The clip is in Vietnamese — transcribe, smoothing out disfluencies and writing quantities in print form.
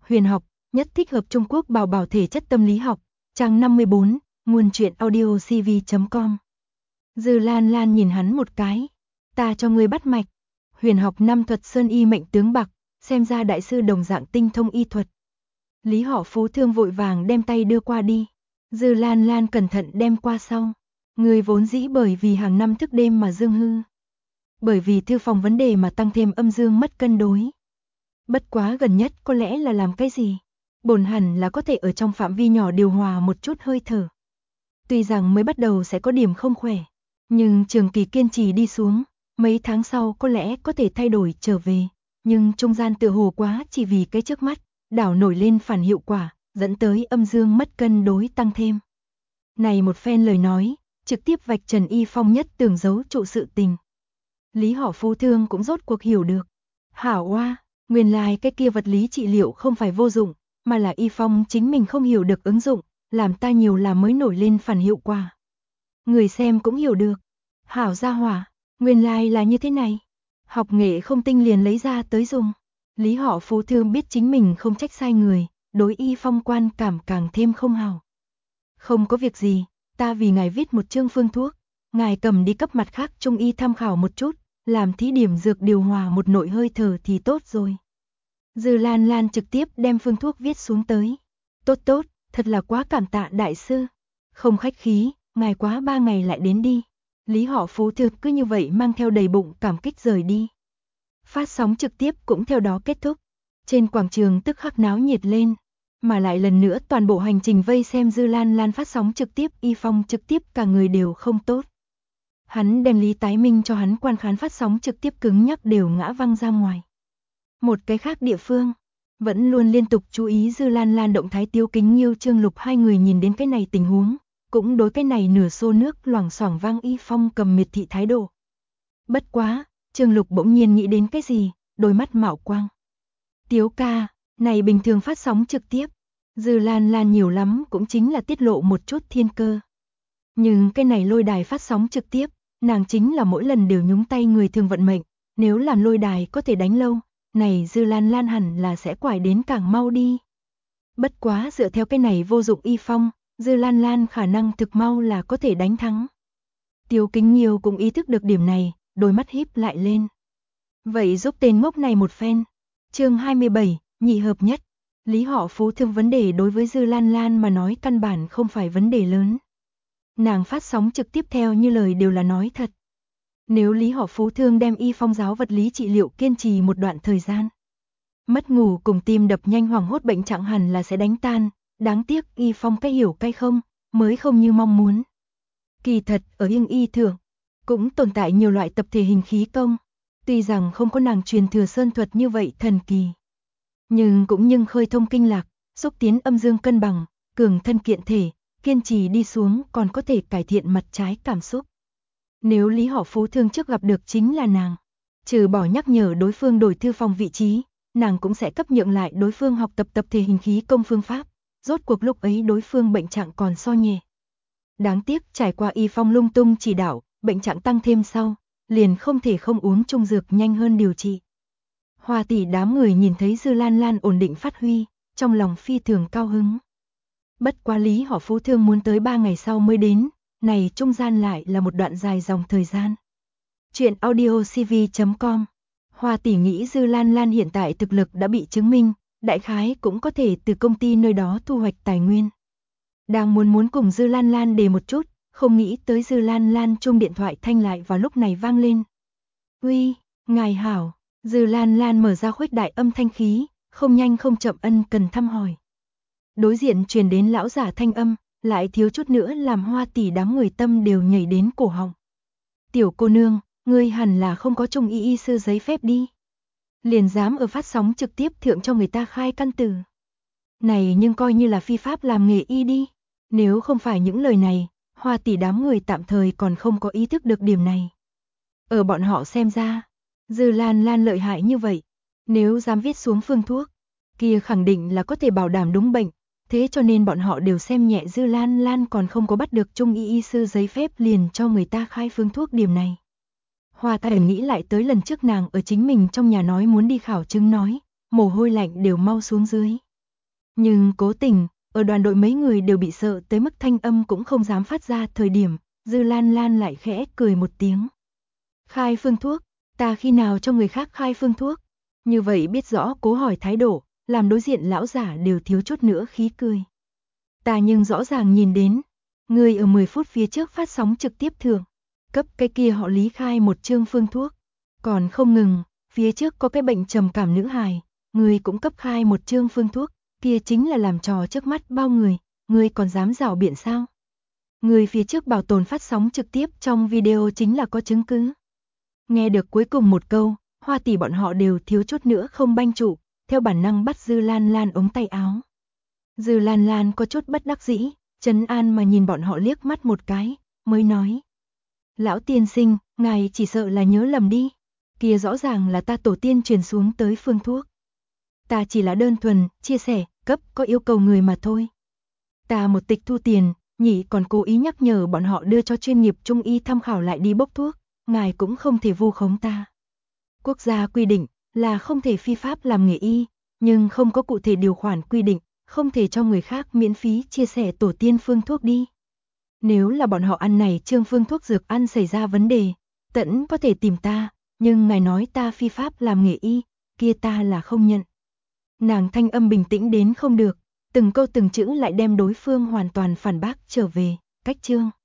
huyền học, nhất thích hợp Trung Quốc bảo bảo thể chất tâm lý học, trang 54, nguồn truyện audio cv.com. Dư Lan Lan nhìn hắn một cái, ta cho ngươi bắt mạch, huyền học năm thuật sơn y mệnh tướng bạc, xem ra đại sư đồng dạng tinh thông y thuật. Lý Họ Phú Thương vội vàng đem tay đưa qua đi, Dư Lan Lan cẩn thận đem qua sau, người vốn dĩ bởi vì hàng năm thức đêm mà dương hư. Bởi vì thư phòng vấn đề mà tăng thêm âm dương mất cân đối. Bất quá gần nhất có lẽ là làm cái gì? Bổn hẳn là có thể ở trong phạm vi nhỏ điều hòa một chút hơi thở. Tuy rằng mới bắt đầu sẽ có điểm không khỏe, nhưng trường kỳ kiên trì đi xuống, mấy tháng sau có lẽ có thể thay đổi trở về. Nhưng trung gian tựa hồ quá chỉ vì cái trước mắt, đảo nổi lên phản hiệu quả, dẫn tới âm dương mất cân đối tăng thêm. Này một phen lời nói, trực tiếp vạch trần Y Phong nhất tưởng giấu trụ sự tình. Lý Họ Phú Thương cũng rốt cuộc hiểu được. Hảo oa, nguyên lai cái kia vật lý trị liệu không phải vô dụng, mà là Y Phong chính mình không hiểu được ứng dụng, làm ta nhiều là mới nổi lên phản hiệu quả. Người xem cũng hiểu được. Hảo gia hỏa, nguyên lai là như thế này. Học nghệ không tinh liền lấy ra tới dùng. Lý Họ Phú Thương biết chính mình không trách sai người, đối Y Phong quan cảm càng thêm không hảo. Không có việc gì, ta vì ngài viết một chương phương thuốc, ngài cầm đi cấp mặt khác trung y tham khảo một chút, làm thí điểm dược điều hòa một nội hơi thở thì tốt rồi. Dư Lan Lan trực tiếp đem phương thuốc viết xuống tới. Tốt tốt, thật là quá cảm tạ đại sư. Không khách khí, ngài quá 3 ngày lại đến đi. Lý Họ Phú Thương cứ như vậy mang theo đầy bụng cảm kích rời đi. Phát sóng trực tiếp cũng theo đó kết thúc. Trên quảng trường tức khắc náo nhiệt lên. Mà lại lần nữa toàn bộ hành trình vây xem Dư Lan Lan phát sóng trực tiếp, Y Phong trực tiếp cả người đều không tốt. Hắn đem Lý Tái Minh cho hắn quan khán phát sóng trực tiếp cứng nhắc đều ngã văng ra ngoài. Một cái khác địa phương, vẫn luôn liên tục chú ý Dư Lan Lan động thái Tiếu Kính Nhiêu Trương Lục hai người nhìn đến cái này tình huống, cũng đối cái này nửa xô nước loảng xoảng vang Y Phong cầm miệt thị thái độ. Bất quá, Trương Lục bỗng nhiên nghĩ đến cái gì, đôi mắt mạo quang. Tiếu ca, này bình thường phát sóng trực tiếp, Dư Lan Lan nhiều lắm cũng chính là tiết lộ một chút thiên cơ. Nhưng cái này lôi đài phát sóng trực tiếp, nàng chính là mỗi lần đều nhúng tay người thường vận mệnh, nếu làm lôi đài có thể đánh lâu, này Dư Lan Lan hẳn là sẽ quải đến càng mau đi. Bất quá dựa theo cái này vô dụng Y Phong, Dư Lan Lan khả năng thực mau là có thể đánh thắng. Tiếu Kính Nhiêu cũng ý thức được điểm này, đôi mắt híp lại lên. Vậy giúp tên ngốc này một phen. Chương 27, nhị hợp nhất. Lý Họ Phú Thương vấn đề đối với Dư Lan Lan mà nói căn bản không phải vấn đề lớn. Nàng phát sóng trực tiếp theo như lời đều là nói thật. Nếu Lý Họ Phú Thương đem Y Phong giáo vật lý trị liệu kiên trì một đoạn thời gian, mất ngủ cùng tim đập nhanh hoảng hốt bệnh trạng hẳn là sẽ đánh tan, đáng tiếc Y Phong cái hiểu cái không, mới không như mong muốn. Kỳ thật ở Yên Y thượng, cũng tồn tại nhiều loại tập thể hình khí công, tuy rằng không có nàng truyền thừa sơn thuật như vậy thần kỳ, nhưng khơi thông kinh lạc, xúc tiến âm dương cân bằng, cường thân kiện thể, kiên trì đi xuống còn có thể cải thiện mặt trái cảm xúc. Nếu Lý Họ Phú Thương trước gặp được chính là nàng, trừ bỏ nhắc nhở đối phương đổi thư phòng vị trí, nàng cũng sẽ cấp nhượng lại đối phương học tập tập thể hình khí công phương pháp, rốt cuộc lúc ấy đối phương bệnh trạng còn so nhẹ. Đáng tiếc trải qua Y Phong lung tung chỉ đạo, bệnh trạng tăng thêm sau, liền không thể không uống trung dược nhanh hơn điều trị. Hoa tỷ đám người nhìn thấy Dư Lan Lan ổn định phát huy, trong lòng phi thường cao hứng. Bất quá Lý Họ Phú Thương muốn tới 3 ngày sau mới đến, này trung gian lại là một đoạn dài dòng thời gian. Chuyện audio cv.com. Hoa tỷ nghĩ Dư Lan Lan hiện tại thực lực đã bị chứng minh, đại khái cũng có thể từ công ty nơi đó thu hoạch tài nguyên. Đang muốn cùng Dư Lan Lan đề một chút, không nghĩ tới Dư Lan Lan chuông điện thoại thanh lại vào lúc này vang lên. Uy, ngài hảo. Dư Lan Lan mở ra khuếch đại âm thanh khí, không nhanh không chậm ân cần thăm hỏi. Đối diện truyền đến lão giả thanh âm, lại thiếu chút nữa làm Hoa tỷ đám người tâm đều nhảy đến cổ họng. Tiểu cô nương, ngươi hẳn là không có trung y sư giấy phép đi. Liền dám ở phát sóng trực tiếp thượng cho người ta khai căn từ. Này nhưng coi như là phi pháp làm nghề y đi. Nếu không phải những lời này, Hoa tỷ đám người tạm thời còn không có ý thức được điểm này. Ở bọn họ xem ra, Dư Lan Lan lợi hại như vậy, nếu dám viết xuống phương thuốc, kia khẳng định là có thể bảo đảm đúng bệnh, thế cho nên bọn họ đều xem nhẹ Dư Lan Lan còn không có bắt được trung y sư giấy phép liền cho người ta khai phương thuốc điểm này. Hoa tỷ nghĩ lại tới lần trước nàng ở chính mình trong nhà nói muốn đi khảo chứng nói, mồ hôi lạnh đều mau xuống dưới. Nhưng cố tình, ở đoàn đội mấy người đều bị sợ tới mức thanh âm cũng không dám phát ra thời điểm, Dư Lan Lan lại khẽ cười một tiếng. Khai phương thuốc, ta khi nào cho người khác khai phương thuốc? Như vậy biết rõ cố hỏi thái độ, làm đối diện lão giả đều thiếu chút nữa khí cười. Ta nhưng rõ ràng nhìn đến, người ở 10 phút phía trước phát sóng trực tiếp thường, cấp cái kia họ Lý khai một chương phương thuốc. Còn không ngừng, phía trước có cái bệnh trầm cảm nữ hài, người cũng cấp khai một chương phương thuốc, kia chính là làm trò trước mắt bao người, người còn dám rảo biện sao? Người phía trước bảo tồn phát sóng trực tiếp trong video chính là có chứng cứ. Nghe được cuối cùng một câu, Hoa tỷ bọn họ đều thiếu chút nữa không banh trụ, theo bản năng bắt Dư Lan Lan ống tay áo. Dư Lan Lan có chút bất đắc dĩ, trấn an mà nhìn bọn họ liếc mắt một cái, mới nói. Lão tiên sinh, ngài chỉ sợ là nhớ lầm đi, kia rõ ràng là ta tổ tiên truyền xuống tới phương thuốc. Ta chỉ là đơn thuần, chia sẻ, cấp có yêu cầu người mà thôi. Ta một tịch thu tiền, nhị còn cố ý nhắc nhở bọn họ đưa cho chuyên nghiệp trung y tham khảo lại đi bốc thuốc, ngài cũng không thể vu khống ta. Quốc gia quy định là không thể phi pháp làm nghề y, nhưng không có cụ thể điều khoản quy định, không thể cho người khác miễn phí chia sẻ tổ tiên phương thuốc đi. Nếu là bọn họ ăn này chương phương thuốc dược ăn xảy ra vấn đề, tẫn có thể tìm ta, nhưng ngài nói ta phi pháp làm nghề y, kia ta là không nhận. Nàng thanh âm bình tĩnh đến không được, từng câu từng chữ lại đem đối phương hoàn toàn phản bác trở về, cách chương.